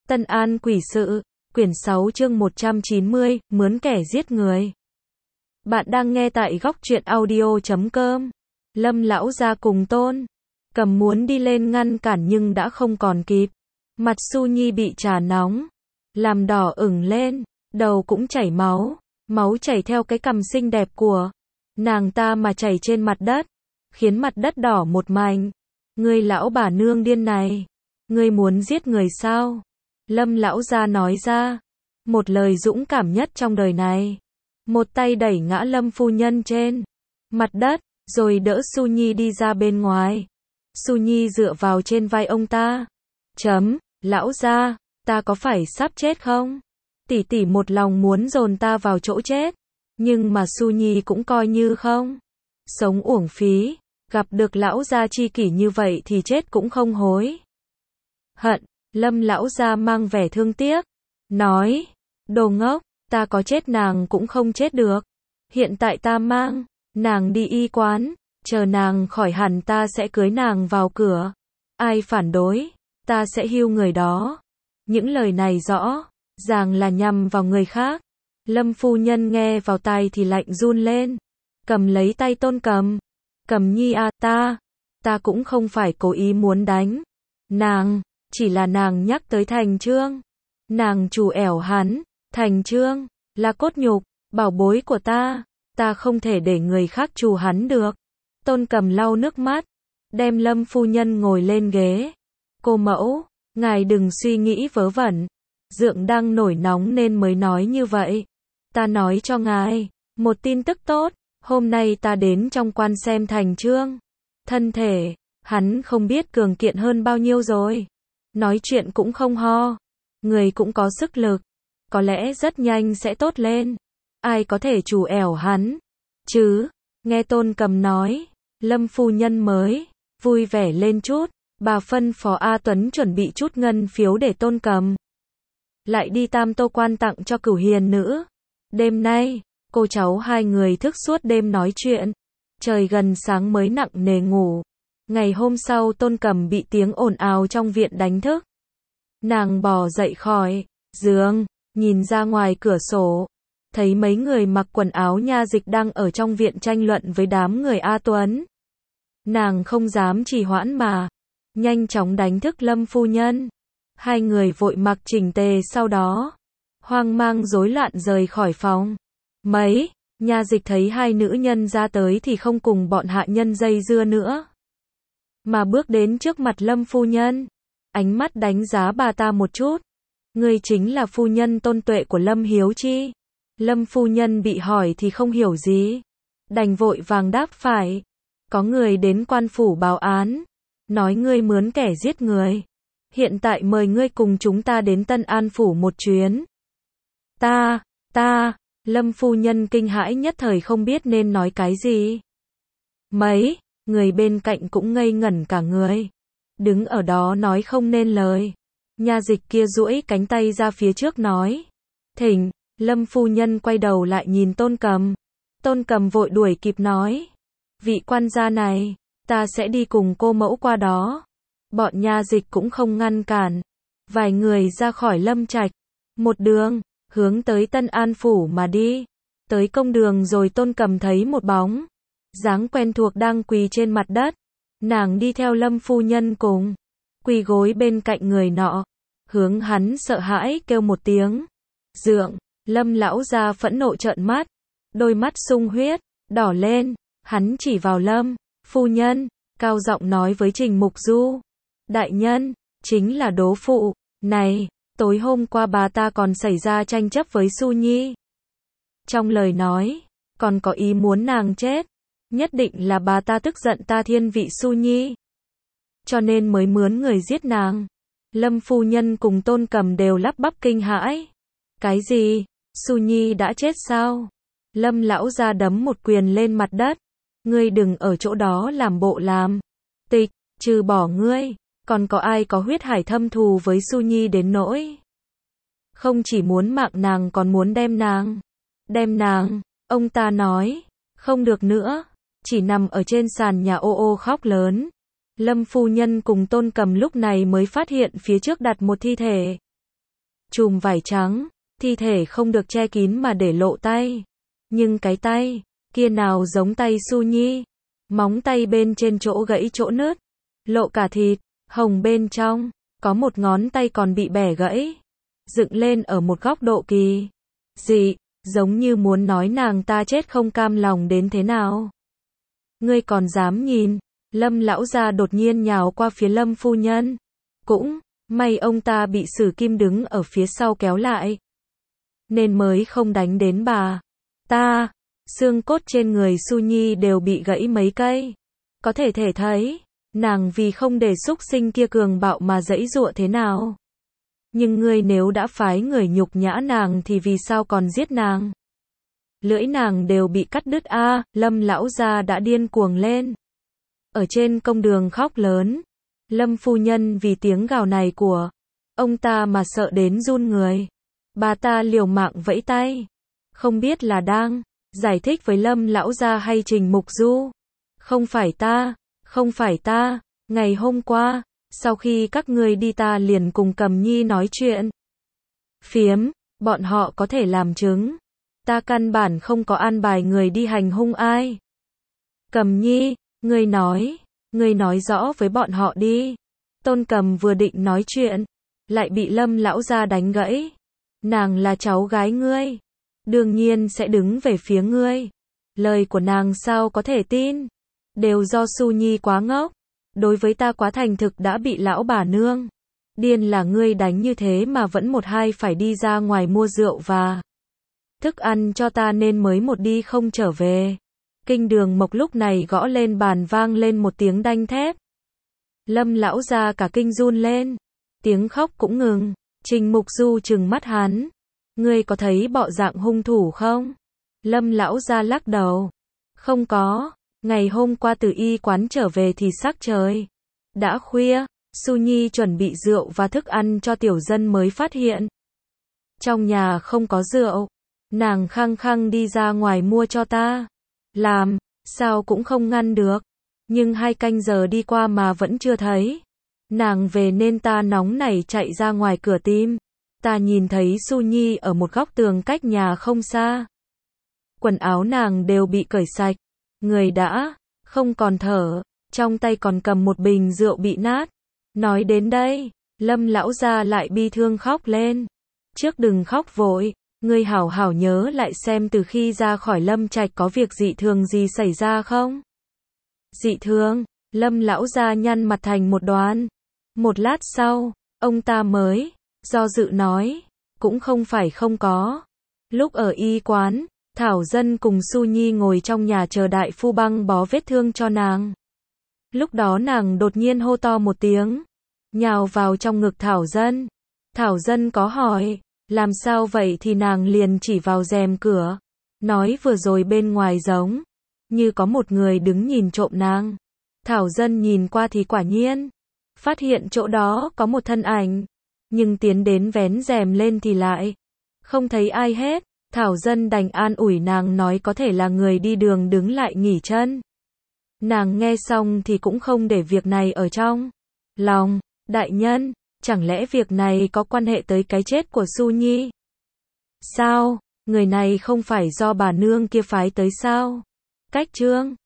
Tân An quỷ sự, quyển 6 chương 190, mướn kẻ giết người. Bạn đang nghe tại góc truyện audio.com. Lâm lão gia cùng Tôn Cầm muốn đi lên ngăn cản nhưng đã không còn kịp. Mặt Su Nhi bị trà nóng làm đỏ ửng lên, đầu cũng chảy máu, máu chảy theo cái cằm xinh đẹp của nàng ta mà chảy trên mặt đất, khiến mặt đất đỏ một mảnh. Ngươi lão bà nương điên này, ngươi muốn giết người sao? Lâm lão gia nói ra một lời dũng cảm nhất trong đời này. Một tay đẩy ngã Lâm phu nhân trên mặt đất, rồi đỡ Su Nhi đi ra bên ngoài. Su Nhi dựa vào trên vai ông ta. Lão gia, ta có phải sắp chết không? Tỷ tỷ một lòng muốn dồn ta vào chỗ chết, nhưng mà Su Nhi cũng coi như không sống uổng phí, gặp được lão gia tri kỷ như vậy thì chết cũng không hối hận. Lâm lão gia mang vẻ thương tiếc, nói, đồ ngốc, ta có chết nàng cũng không chết được. Hiện tại ta mang nàng đi y quán, chờ nàng khỏi hẳn ta sẽ cưới nàng vào cửa. Ai phản đối, ta sẽ hưu người đó. Những lời này rõ ràng là nhằm vào người khác. Lâm phu nhân nghe vào tai thì lạnh run lên, cầm lấy tay Tôn Cầm. Cầm nhi à, ta cũng không phải cố ý muốn đánh nàng, chỉ là nàng nhắc tới Thành Trương. Nàng trù ẻo hắn, Thành Trương là cốt nhục, bảo bối của ta không thể để người khác trù hắn được. Tôn Cầm lau nước mắt, đem Lâm phu nhân ngồi lên ghế. Cô mẫu, ngài đừng suy nghĩ vớ vẩn, Dượng đang nổi nóng nên mới nói như vậy. Ta nói cho ngài một tin tức tốt, hôm nay ta đến trong quan xem Thành Trương. Thân thể hắn không biết cường kiện hơn bao nhiêu rồi. Nói chuyện cũng không ho, người cũng có sức lực, có lẽ rất nhanh sẽ tốt lên. Ai có thể trù ẻo hắn chứ? Nghe Tôn Cầm nói, Lâm phu nhân mới vui vẻ lên chút. Bà phân phó A Tuấn chuẩn bị chút ngân phiếu để Tôn Cầm lại đi Tam Tô quan tặng cho Cửu Hiền nữ. Đêm nay, cô cháu hai người thức suốt đêm nói chuyện. Trời gần sáng mới nặng nề ngủ. Ngày hôm sau Tôn Cầm bị tiếng ồn ào trong viện đánh thức. Nàng bò dậy khỏi giường, nhìn ra ngoài cửa sổ, thấy mấy người mặc quần áo nha dịch đang ở trong viện tranh luận với đám người A Tuấn. Nàng không dám trì hoãn mà nhanh chóng đánh thức Lâm phu nhân. Hai người vội mặc chỉnh tề, sau đó hoang mang rối loạn rời khỏi phòng. Mấy nha dịch thấy hai nữ nhân ra tới thì không cùng bọn hạ nhân dây dưa nữa, mà bước đến trước mặt Lâm phu nhân, ánh mắt đánh giá bà ta một chút. Ngươi chính là phu nhân Tôn Tuệ của Lâm Hiếu Chi? Lâm phu nhân bị hỏi thì không hiểu gì, đành vội vàng đáp phải. Có người đến quan phủ báo án, nói ngươi mướn kẻ giết người. Hiện tại mời ngươi cùng chúng ta đến Tân An phủ một chuyến. Lâm phu nhân kinh hãi nhất thời không biết nên nói cái gì. Mấy người bên cạnh cũng ngây ngẩn cả người, đứng ở đó nói không nên lời. Nha dịch kia duỗi cánh tay ra phía trước nói, thỉnh. Lâm phu nhân quay đầu lại nhìn Tôn Cầm. Tôn Cầm vội đuổi kịp nói, vị quan gia này, ta sẽ đi cùng cô mẫu qua đó. Bọn nha dịch cũng không ngăn cản. Vài người ra khỏi Lâm trạch, một đường hướng tới Tân An phủ mà đi. Tới công đường rồi Tôn Cầm thấy một bóng dáng quen thuộc đang quỳ trên mặt đất. Nàng đi theo Lâm phu nhân cùng quỳ gối bên cạnh người nọ, hướng hắn sợ hãi kêu một tiếng, Dượng. Lâm lão gia phẫn nộ trợn mắt, đôi mắt sung huyết đỏ lên. Hắn chỉ vào Lâm phu nhân, cao giọng nói với Trình Mục Du, đại nhân, chính là đố phụ này, tối hôm qua bà ta còn xảy ra tranh chấp với Su Nhi. Trong lời nói còn có ý muốn nàng chết. Nhất định là bà ta tức giận ta thiên vị Su Nhi, cho nên mới mướn người giết nàng. Lâm phu nhân cùng Tôn Cầm đều lắp bắp kinh hãi. Cái gì? Su Nhi đã chết sao? Lâm lão gia đấm một quyền lên mặt đất. Ngươi đừng ở chỗ đó làm bộ làm tịch, trừ bỏ ngươi, còn có ai có huyết hải thâm thù với Su Nhi đến nỗi không chỉ muốn mạng nàng còn muốn đem nàng. Ông ta nói, không được nữa, chỉ nằm ở trên sàn nhà ô ô khóc lớn. Lâm phu nhân cùng Tôn Cầm lúc này mới phát hiện phía trước đặt một thi thể. chùm vải trắng, thi thể không được che kín mà để lộ tay. Nhưng cái tay kia nào giống tay Su Nhi, móng tay bên trên chỗ gãy chỗ nứt, lộ cả thịt, hồng bên trong, có một ngón tay còn bị bẻ gãy, dựng lên ở một góc độ kỳ dị, giống như muốn nói nàng ta chết không cam lòng đến thế nào. Ngươi còn dám nhìn? Lâm lão gia đột nhiên nhào qua phía Lâm phu nhân. Cũng may ông ta bị Sử Kim đứng ở phía sau kéo lại, nên mới không đánh đến bà ta. Xương cốt trên người Su Nhi đều bị gãy mấy cây. Có thể thấy, nàng vì không để xúc sinh kia cường bạo mà giãy giụa thế nào. Nhưng ngươi nếu đã phái người nhục nhã nàng thì vì sao còn giết nàng? Lưỡi nàng đều bị cắt đứt a. Lâm lão gia đã điên cuồng lên. Ở trên công đường khóc lớn. Lâm phu nhân vì tiếng gào này của ông ta mà sợ đến run người. Bà ta liều mạng vẫy tay. Không biết là đang giải thích với Lâm lão gia hay Trình Mục Du. Không phải ta, ngày hôm qua, sau khi các ngươi đi ta liền cùng Cầm Nhi nói chuyện phiếm, bọn họ có thể làm chứng. Ta căn bản không có an bài người đi hành hung ai. Cầm Nhi, ngươi nói rõ với bọn họ đi. Tôn Cầm vừa định nói chuyện, lại bị Lâm lão gia đánh gãy. Nàng là cháu gái ngươi, đương nhiên sẽ đứng về phía ngươi. Lời của nàng sao có thể tin? Đều do Su Nhi quá ngốc, đối với ta quá thành thực đã bị lão bà nương điên là ngươi đánh như thế mà vẫn một hai phải đi ra ngoài mua rượu và thức ăn cho ta nên mới một đi không trở về. Kinh Đường Mộc lúc này gõ lên bàn vang lên một tiếng đanh thép. Lâm lão gia cả kinh run lên, tiếng khóc cũng ngừng. Trình Mục Du trừng mắt hắn, ngươi có thấy bộ dạng hung thủ không? Lâm lão gia lắc đầu, không có. Ngày hôm qua từ y quán trở về thì sắc trời đã khuya, Su Nhi chuẩn bị rượu và thức ăn cho tiểu dân mới phát hiện trong nhà không có rượu. Nàng khăng khăng đi ra ngoài mua cho ta. Làm sao cũng không ngăn được. Nhưng 2 canh giờ đi qua mà vẫn chưa thấy nàng về nên ta nóng nảy chạy ra ngoài cửa tìm. Ta nhìn thấy Su Nhi ở một góc tường cách nhà không xa. Quần áo nàng đều bị cởi sạch, người đã không còn thở, trong tay còn cầm một bình rượu bị nát. Nói đến đây, Lâm lão gia lại bi thương khóc lên. Trước đừng khóc vội, ngươi hảo hảo nhớ lại xem từ khi ra khỏi Lâm Trạch có việc dị thường gì xảy ra không? Dị thường? Lâm lão gia nhăn mặt thành một đoàn. Một lát sau, ông ta mới do dự nói, cũng không phải không có. Lúc ở y quán, Thảo Dân cùng Su Nhi ngồi trong nhà chờ đại phu băng bó vết thương cho nàng. Lúc đó nàng đột nhiên hô to một tiếng, nhào vào trong ngực Thảo Dân. Thảo Dân có hỏi, làm sao vậy thì nàng liền chỉ vào rèm cửa, nói vừa rồi bên ngoài giống như có một người đứng nhìn trộm nàng. Thảo Dân nhìn qua thì quả nhiên phát hiện chỗ đó có một thân ảnh, nhưng tiến đến vén rèm lên thì lại không thấy ai hết. Thảo Dân đành an ủi nàng nói có thể là người đi đường đứng lại nghỉ chân. Nàng nghe xong thì cũng không để việc này ở trong lòng. Đại nhân, chẳng lẽ việc này có quan hệ tới cái chết của Su Nhi? Sao, người này không phải do bà nương kia phái tới sao? Cách trương